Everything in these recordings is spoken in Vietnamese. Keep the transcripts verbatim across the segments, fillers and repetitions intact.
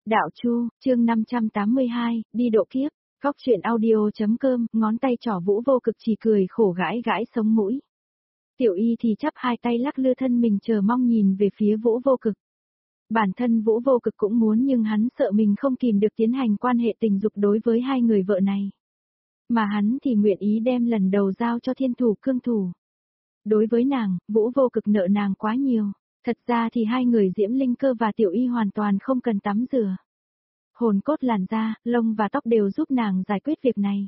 Đạo Chu, chương năm trăm tám mươi hai, đi độ kiếp, góc truyện audio.com, ngón tay trỏ Vũ Vô Cực chỉ cười khổ gãi gãi sống mũi. Tiểu Y thì chắp hai tay lắc lư thân mình chờ mong nhìn về phía Vũ Vô Cực. Bản thân Vũ Vô Cực cũng muốn nhưng hắn sợ mình không kìm được tiến hành quan hệ tình dục đối với hai người vợ này. Mà hắn thì nguyện ý đem lần đầu giao cho thiên thủ cương thủ. Đối với nàng, Vũ Vô Cực nợ nàng quá nhiều. Thật ra thì hai người Diễm Linh Cơ và Tiểu Y hoàn toàn không cần tắm rửa. Hồn cốt làn da, lông và tóc đều giúp nàng giải quyết việc này.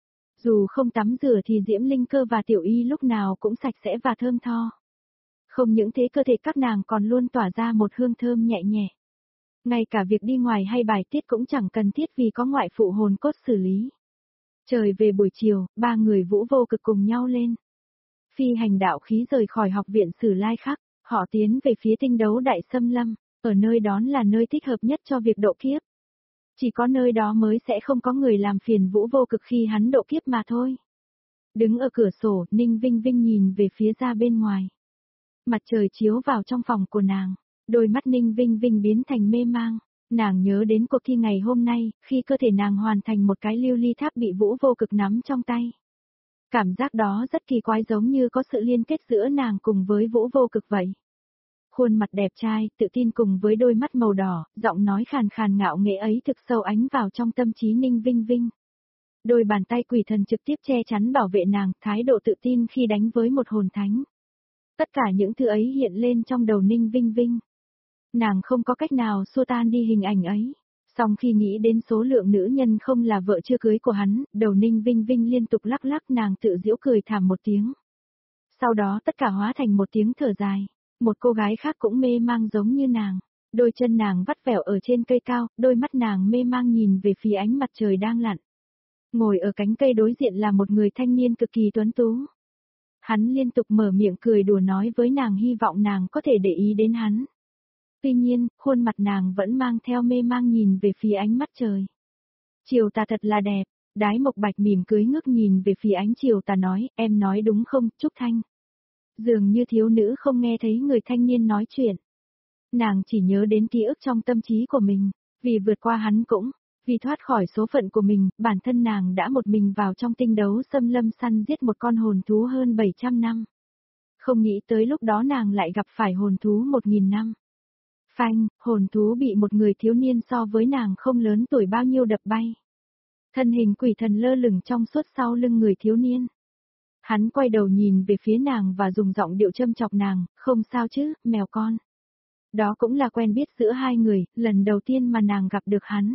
Dù không tắm rửa thì Diễm Linh Cơ và Tiểu Y lúc nào cũng sạch sẽ và thơm tho. Không những thế cơ thể các nàng còn luôn tỏa ra một hương thơm nhẹ nhẹ. Ngay cả việc đi ngoài hay bài tiết cũng chẳng cần thiết vì có ngoại phụ hồn cốt xử lý. Trời về buổi chiều, ba người Vũ Vô Cực cùng nhau lên. Phi hành đạo khí rời khỏi học viện Sử Lai Khắc. Họ tiến về phía tinh đấu đại xâm lâm, ở nơi đó là nơi thích hợp nhất cho việc độ kiếp. Chỉ có nơi đó mới sẽ không có người làm phiền Vũ Vô Cực khi hắn độ kiếp mà thôi. Đứng ở cửa sổ, Ninh Vinh Vinh nhìn về phía ra bên ngoài. Mặt trời chiếu vào trong phòng của nàng, đôi mắt Ninh Vinh Vinh biến thành mê mang. Nàng nhớ đến cuộc thi ngày hôm nay, khi cơ thể nàng hoàn thành một cái lưu ly tháp bị Vũ Vô Cực nắm trong tay. Cảm giác đó rất kỳ quái giống như có sự liên kết giữa nàng cùng với Vũ Vô Cực vậy. Khuôn mặt đẹp trai, tự tin cùng với đôi mắt màu đỏ, giọng nói khàn khàn ngạo nghễ ấy thực sâu ánh vào trong tâm trí Ninh Vinh Vinh. Đôi bàn tay quỷ thần trực tiếp che chắn bảo vệ nàng, thái độ tự tin khi đánh với một hồn thánh. Tất cả những thứ ấy hiện lên trong đầu Ninh Vinh Vinh. Nàng không có cách nào xua tan đi hình ảnh ấy. Song khi nghĩ đến số lượng nữ nhân không là vợ chưa cưới của hắn, đầu Ninh Vinh Vinh liên tục lắc lắc, nàng tự giễu cười thảm một tiếng. Sau đó tất cả hóa thành một tiếng thở dài. Một cô gái khác cũng mê mang giống như nàng. Đôi chân nàng vắt vẻo ở trên cây cao, đôi mắt nàng mê mang nhìn về phía ánh mặt trời đang lặn. Ngồi ở cánh cây đối diện là một người thanh niên cực kỳ tuấn tú. Hắn liên tục mở miệng cười đùa nói với nàng, hy vọng nàng có thể để ý đến hắn. Tuy nhiên, khuôn mặt nàng vẫn mang theo mê mang nhìn về phía ánh mắt trời. Chiều tà thật là đẹp. Đái Mộc Bạch mỉm cười ngước nhìn về phía ánh chiều tà nói, em nói đúng không, Trúc Thanh? Dường như thiếu nữ không nghe thấy người thanh niên nói chuyện. Nàng chỉ nhớ đến ký ức trong tâm trí của mình, vì vượt qua hắn cũng, vì thoát khỏi số phận của mình, bản thân nàng đã một mình vào trong tinh đấu xâm lâm săn giết một con hồn thú hơn bảy trăm năm. Không nghĩ tới lúc đó nàng lại gặp phải hồn thú một nghìn năm. Phanh, hồn thú bị một người thiếu niên so với nàng không lớn tuổi bao nhiêu đập bay. Thân hình quỷ thần lơ lửng trong suốt sau lưng người thiếu niên. Hắn quay đầu nhìn về phía nàng và dùng giọng điệu châm chọc nàng, không sao chứ, mèo con. Đó cũng là quen biết giữa hai người, lần đầu tiên mà nàng gặp được hắn.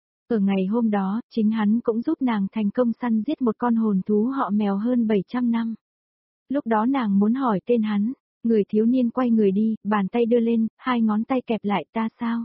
Ở ngày hôm đó, chính hắn cũng giúp nàng thành công săn giết một con hồn thú họ mèo hơn bảy trăm năm. Lúc đó nàng muốn hỏi tên hắn, người thiếu niên quay người đi, bàn tay đưa lên, hai ngón tay kẹp lại, ta sao?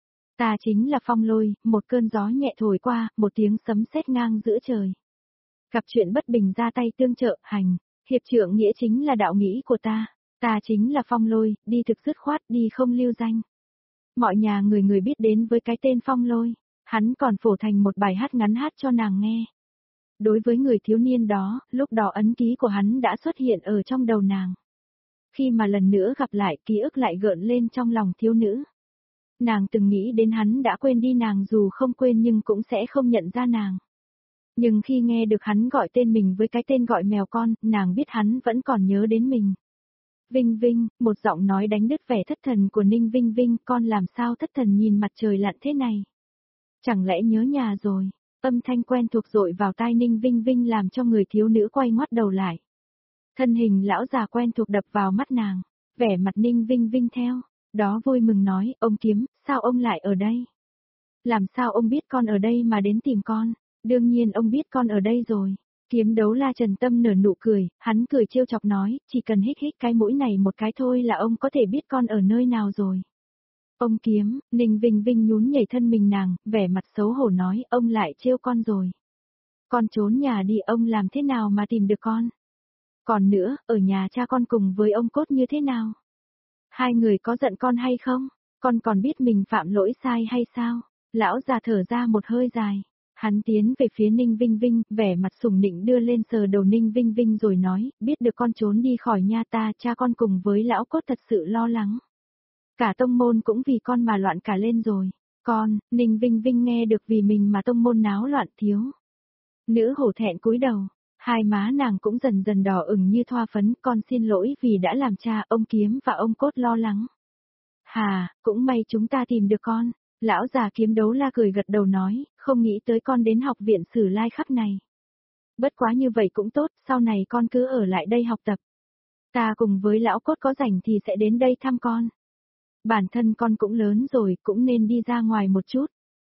Ta chính là Phong Lôi, một cơn gió nhẹ thổi qua, một tiếng sấm sét ngang giữa trời. Gặp chuyện bất bình ra tay tương trợ, hành, hiệp trượng nghĩa chính là đạo nghĩ của ta, ta chính là Phong Lôi, đi thực dứt khoát, đi không lưu danh. Mọi nhà người người biết đến với cái tên Phong Lôi, hắn còn phổ thành một bài hát ngắn hát cho nàng nghe. Đối với người thiếu niên đó, lúc đó ấn ký của hắn đã xuất hiện ở trong đầu nàng. Khi mà lần nữa gặp lại, ký ức lại gợn lên trong lòng thiếu nữ. Nàng từng nghĩ đến hắn đã quên đi nàng, dù không quên nhưng cũng sẽ không nhận ra nàng. Nhưng khi nghe được hắn gọi tên mình với cái tên gọi mèo con, nàng biết hắn vẫn còn nhớ đến mình. Vinh Vinh, một giọng nói đánh đứt vẻ thất thần của Ninh Vinh Vinh, con làm sao thất thần nhìn mặt trời lặn thế này? Chẳng lẽ nhớ nhà rồi? Âm thanh quen thuộc dội vào tai Ninh Vinh Vinh làm cho người thiếu nữ quay ngoắt đầu lại. Thân hình lão già quen thuộc đập vào mắt nàng, vẻ mặt Ninh Vinh Vinh theo, đó vui mừng nói, ông Kiếm, sao ông lại ở đây? Làm sao ông biết con ở đây mà đến tìm con? Đương nhiên ông biết con ở đây rồi. Kiếm Đấu La Trần Tâm nở nụ cười, hắn cười trêu chọc nói, chỉ cần hít hít cái mũi này một cái thôi là ông có thể biết con ở nơi nào rồi. Ông Kiếm, Ninh Vinh Vinh nhún nhảy thân mình nàng, vẻ mặt xấu hổ nói, ông lại trêu con rồi. Con trốn nhà đi, ông làm thế nào mà tìm được con? Còn nữa, ở nhà cha con cùng với ông Cốt như thế nào? Hai người có giận con hay không? Con còn biết mình phạm lỗi sai hay sao? Lão già thở ra một hơi dài. Hắn tiến về phía Ninh Vinh Vinh, vẻ mặt sủng nịnh đưa lên sờ đầu Ninh Vinh Vinh rồi nói, biết được con trốn đi khỏi nhà ta, cha con cùng với lão Cốt thật sự lo lắng. Cả tông môn cũng vì con mà loạn cả lên rồi. Con, Ninh Vinh Vinh nghe được vì mình mà tông môn náo loạn thiếu. Nữ hổ thẹn cúi đầu, hai má nàng cũng dần dần đỏ ửng như thoa phấn, con xin lỗi vì đã làm cha ông Kiếm và ông Cốt lo lắng. Hà, cũng may chúng ta tìm được con, lão già Kiếm Đấu La cười gật đầu nói, không nghĩ tới con đến học viện Sử Lai Khắc này. Bất quá như vậy cũng tốt, sau này con cứ ở lại đây học tập. Ta cùng với lão Cốt có rảnh thì sẽ đến đây thăm con. Bản thân con cũng lớn rồi, cũng nên đi ra ngoài một chút.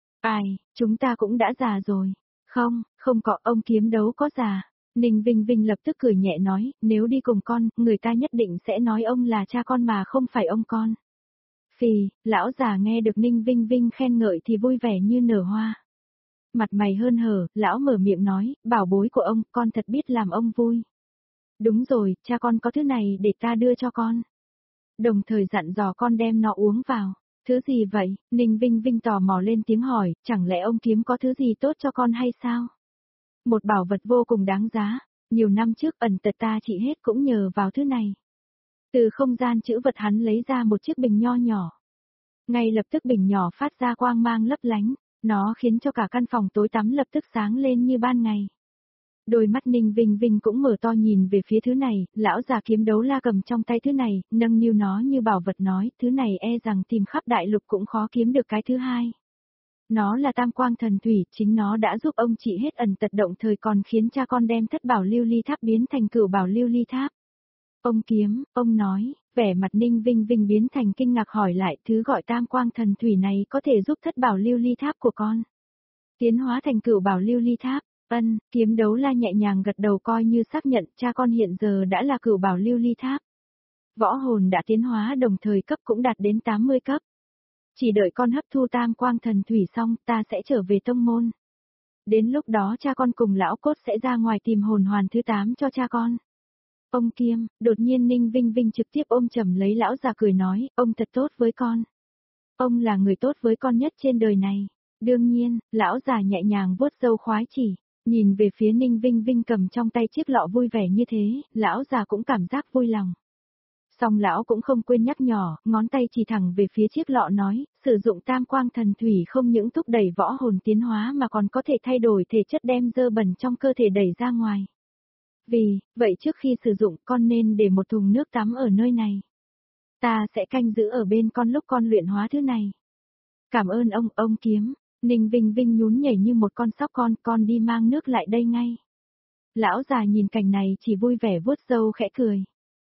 Ai, chúng ta cũng đã già rồi. Không, không có, ông Kiếm Đấu có già. Ninh Vinh Vinh lập tức cười nhẹ nói, nếu đi cùng con, người ta nhất định sẽ nói ông là cha con mà không phải ông con. Phì, lão già nghe được Ninh Vinh Vinh khen ngợi thì vui vẻ như nở hoa. Mặt mày hớn hở, lão mở miệng nói, bảo bối của ông, con thật biết làm ông vui. Đúng rồi, cha con có thứ này để ta đưa cho con. Đồng thời dặn dò con đem nó uống vào. Thứ gì vậy? Ninh Vinh Vinh tò mò lên tiếng hỏi, chẳng lẽ ông Kiếm có thứ gì tốt cho con hay sao? Một bảo vật vô cùng đáng giá, nhiều năm trước ẩn tật ta chỉ hết cũng nhờ vào thứ này. Từ không gian chữ vật hắn lấy ra một chiếc bình nho nhỏ. Ngay lập tức bình nhỏ phát ra quang mang lấp lánh, nó khiến cho cả căn phòng tối tăm lập tức sáng lên như ban ngày. Đôi mắt Ninh Vinh Vinh cũng mở to nhìn về phía thứ này, lão già Kiếm Đấu La cầm trong tay thứ này, nâng niu nó như bảo vật nói, thứ này e rằng tìm khắp đại lục cũng khó kiếm được cái thứ hai. Nó là tam quang thần thủy, chính nó đã giúp ông trị hết ẩn tật động thời còn khiến cha con đem thất bảo lưu ly tháp biến thành cửu bảo lưu ly tháp. Ông Kiếm, ông nói, vẻ mặt Ninh Vinh Vinh biến thành kinh ngạc hỏi lại thứ gọi tam quang thần thủy này có thể giúp thất bảo lưu ly tháp của con tiến hóa thành cửu bảo lưu ly tháp. Ân, Kiếm Đấu La nhẹ nhàng gật đầu coi như xác nhận cha con hiện giờ đã là cửu bảo lưu ly tháp. Võ hồn đã tiến hóa đồng thời cấp cũng đạt đến tám mươi cấp. Chỉ đợi con hấp thu tam quang thần thủy xong ta sẽ trở về tông môn. Đến lúc đó cha con cùng lão Cốt sẽ ra ngoài tìm hồn hoàn thứ tám cho cha con. Ông Kiếm, đột nhiên Ninh Vinh Vinh trực tiếp ôm chầm lấy lão già cười nói, ông thật tốt với con. Ông là người tốt với con nhất trên đời này. Đương nhiên, lão già nhẹ nhàng vuốt râu khoái chỉ. Nhìn về phía Ninh Vinh Vinh cầm trong tay chiếc lọ vui vẻ như thế, lão già cũng cảm giác vui lòng. Song lão cũng không quên nhắc nhỏ, ngón tay chỉ thẳng về phía chiếc lọ nói, sử dụng tam quang thần thủy không những thúc đẩy võ hồn tiến hóa mà còn có thể thay đổi thể chất đem dơ bẩn trong cơ thể đẩy ra ngoài. Vì, vậy trước khi sử dụng con nên để một thùng nước tắm ở nơi này. Ta sẽ canh giữ ở bên con lúc con luyện hóa thứ này. Cảm ơn ông, ông Kiếm. Ninh Vinh Vinh nhún nhảy như một con sóc con, con đi mang nước lại đây ngay. Lão già nhìn cảnh này chỉ vui vẻ vuốt râu khẽ cười.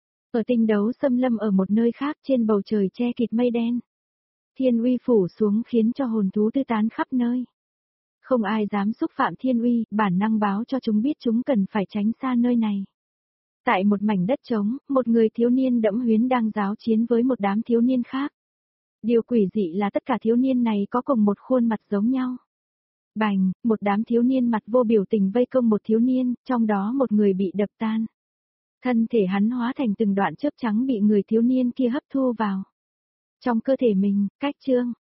Ở tinh đấu xâm lâm ở một nơi khác trên bầu trời che kịt mây đen. Thiên uy phủ xuống khiến cho hồn thú tư tán khắp nơi. Không ai dám xúc phạm thiên uy, bản năng báo cho chúng biết chúng cần phải tránh xa nơi này. Tại một mảnh đất trống, một người thiếu niên đẫm huyến đang giáo chiến với một đám thiếu niên khác. Điều quỷ dị là tất cả thiếu niên này có cùng một khuôn mặt giống nhau. Bành, một đám thiếu niên mặt vô biểu tình vây công một thiếu niên, trong đó một người bị đập tan. Thân thể hắn hóa thành từng đoạn chớp trắng bị người thiếu niên kia hấp thu vào. Trong cơ thể mình, cách chương,